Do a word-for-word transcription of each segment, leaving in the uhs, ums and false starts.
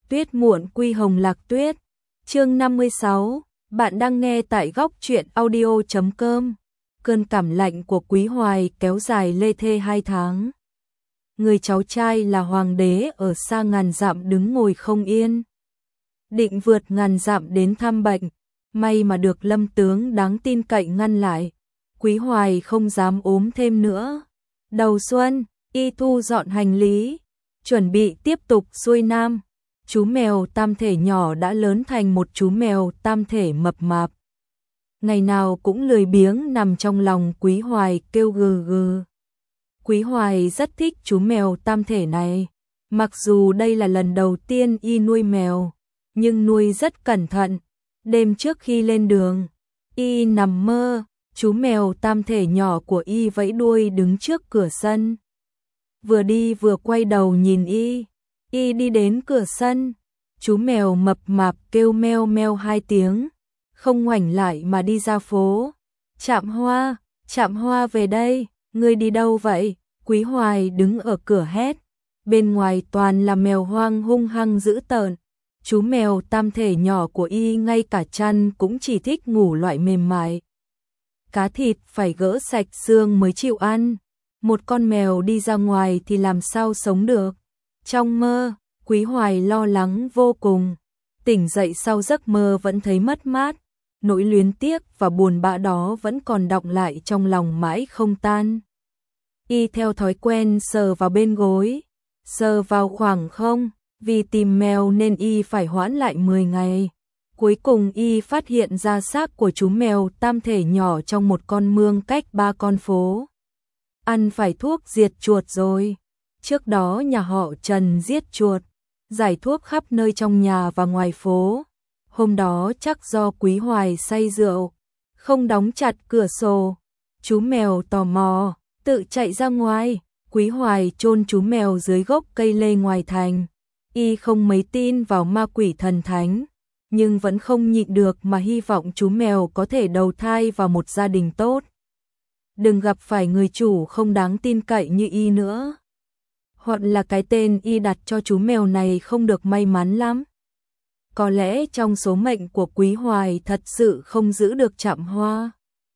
Tuyết muộn quy hồng lạc tuyết. Chương năm mươi sáu, bạn đang nghe tại góc truyện audio chấm com. Cơn cảm lạnh của Quý Hoài kéo dài lê thê hai tháng. Người cháu trai là hoàng đế ở xa ngàn dặm đứng ngồi không yên. Định vượt ngàn dặm đến thăm bệnh, may mà được Lâm tướng đáng tin cậy ngăn lại. Quý Hoài không dám ốm thêm nữa. Đầu xuân, y thu dọn hành lý, chuẩn bị tiếp tục xuôi nam. Chú mèo tam thể nhỏ đã lớn thành một chú mèo tam thể mập mạp. Ngày nào cũng lười biếng nằm trong lòng Quý Hoài kêu gừ gừ. Quý Hoài rất thích chú mèo tam thể này. Mặc dù đây là lần đầu tiên y nuôi mèo, nhưng nuôi rất cẩn thận. Đêm trước khi lên đường, y nằm mơ, chú mèo tam thể nhỏ của y vẫy đuôi đứng trước cửa sân. Vừa đi vừa quay đầu nhìn y. Y đi đến cửa sân, chú mèo mập mạp kêu meo meo hai tiếng, không ngoảnh lại mà đi ra phố. Trạm Hoa, Trạm Hoa về đây, ngươi đi đâu vậy? Quý Hoài đứng ở cửa hét. Bên ngoài toàn là mèo hoang hung hăng dữ tợn. Chú mèo tam thể nhỏ của y ngay cả chăn cũng chỉ thích ngủ loại mềm mại. Cá thịt phải gỡ sạch xương mới chịu ăn. Một con mèo đi ra ngoài thì làm sao sống được? Trong mơ, Quý Hoài lo lắng vô cùng. Tỉnh dậy sau giấc mơ vẫn thấy mất mát. Nỗi luyến tiếc và buồn bã đó vẫn còn đọng lại trong lòng mãi không tan. Y theo thói quen sờ vào bên gối, sờ vào khoảng không. Vì tìm mèo nên y phải hoãn lại mười ngày. Cuối cùng y phát hiện ra xác của chú mèo tam thể nhỏ trong một con mương cách ba con phố. Ăn phải thuốc diệt chuột rồi. Trước đó nhà họ Trần giết chuột, giải thuốc khắp nơi trong nhà và ngoài phố. Hôm đó chắc do Quý Hoài say rượu, không đóng chặt cửa sổ. Chú mèo tò mò, tự chạy ra ngoài. Quý Hoài chôn chú mèo dưới gốc cây lê ngoài thành. Y không mấy tin vào ma quỷ thần thánh, nhưng vẫn không nhịn được mà hy vọng chú mèo có thể đầu thai vào một gia đình tốt. Đừng gặp phải người chủ không đáng tin cậy như y nữa. Hoặc là cái tên y đặt cho chú mèo này không được may mắn lắm. Có lẽ trong số mệnh của Quý Hoài thật sự không giữ được Trạm Hoa.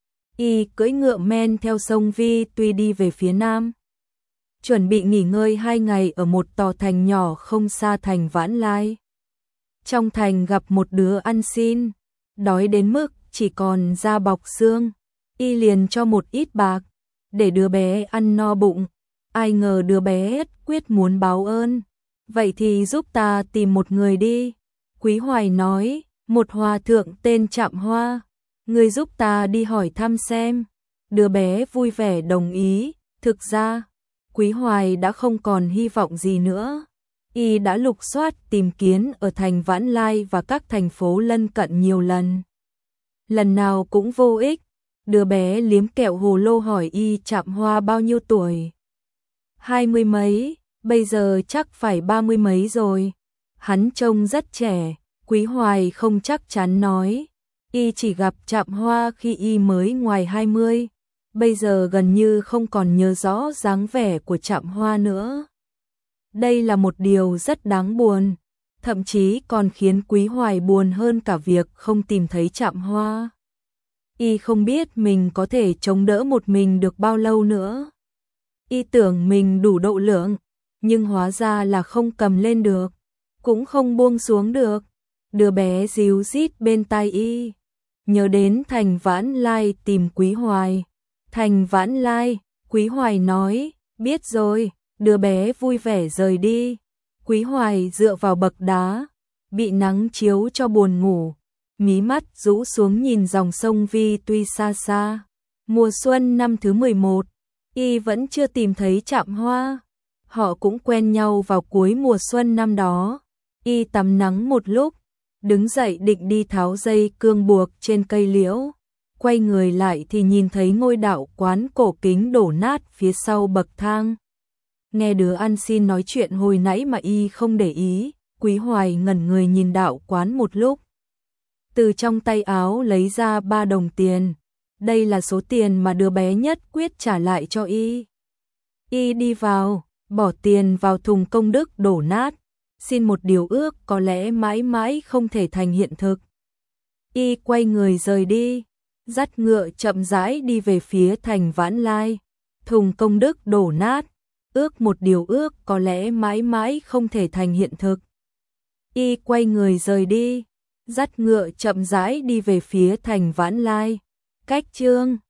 Y cưỡi ngựa men theo sông Vi Tuy đi về phía nam. Chuẩn bị nghỉ ngơi hai ngày ở một tòa thành nhỏ không xa thành Vãn Lai. Trong thành gặp một đứa ăn xin, đói đến mức chỉ còn da bọc xương. Y liền cho một ít bạc, để đứa bé ăn no bụng. Ai ngờ đứa bé quyết muốn báo ơn. Vậy thì giúp ta tìm một người đi. Quý Hoài nói, một hòa thượng tên Trạm Hoa. Người giúp ta đi hỏi thăm xem. Đứa bé vui vẻ đồng ý. Thực ra, Quý Hoài đã không còn hy vọng gì nữa. Y đã lục soát tìm kiếm ở thành Vãn Lai và các thành phố lân cận nhiều lần. Lần nào cũng vô ích. Đứa bé liếm kẹo hồ lô hỏi y Trạm Hoa bao nhiêu tuổi. Hai mươi mấy, bây giờ chắc phải ba mươi mấy rồi. Hắn trông rất trẻ. Quý Hoài không chắc chắn nói. Y chỉ gặp Trạm Hoa khi y mới ngoài hai mươi. Bây giờ gần như không còn nhớ rõ dáng vẻ của Trạm Hoa nữa. Đây là một điều rất đáng buồn, thậm chí còn khiến Quý Hoài buồn hơn cả việc không tìm thấy Trạm Hoa. Y không biết mình có thể chống đỡ một mình được bao lâu nữa. Y tưởng mình đủ độ lượng, nhưng hóa ra là không cầm lên được, cũng không buông xuống được. Đứa bé ríu rít bên tai y, nhớ đến thành Vãn Lai tìm Quý Hoài. Thành Vãn Lai, Quý Hoài nói, biết rồi. Đứa bé vui vẻ rời đi. Quý Hoài dựa vào bậc đá, bị nắng chiếu cho buồn ngủ, mí mắt rũ xuống nhìn dòng sông Vi Tuy xa xa. Mùa xuân năm thứ mười một, y vẫn chưa tìm thấy Trạm Hoa. Họ cũng quen nhau vào cuối mùa xuân năm đó. Y tắm nắng một lúc, đứng dậy định đi tháo dây cương buộc trên cây liễu. Quay người lại thì nhìn thấy ngôi đạo quán cổ kính đổ nát phía sau bậc thang. Nghe đứa ăn xin nói chuyện hồi nãy mà y không để ý. Quý Hoài ngẩn người nhìn đạo quán một lúc. Từ trong tay áo lấy ra ba đồng tiền. Đây là số tiền mà đứa bé nhất quyết trả lại cho y. Y đi vào, bỏ tiền vào thùng công đức đổ nát, xin một điều ước có lẽ mãi mãi không thể thành hiện thực. Y quay người rời đi, dắt ngựa chậm rãi đi về phía thành Vãn Lai. Thùng công đức đổ nát, ước một điều ước có lẽ mãi mãi không thể thành hiện thực. Y quay người rời đi, dắt ngựa chậm rãi đi về phía thành Vãn Lai. Cách chương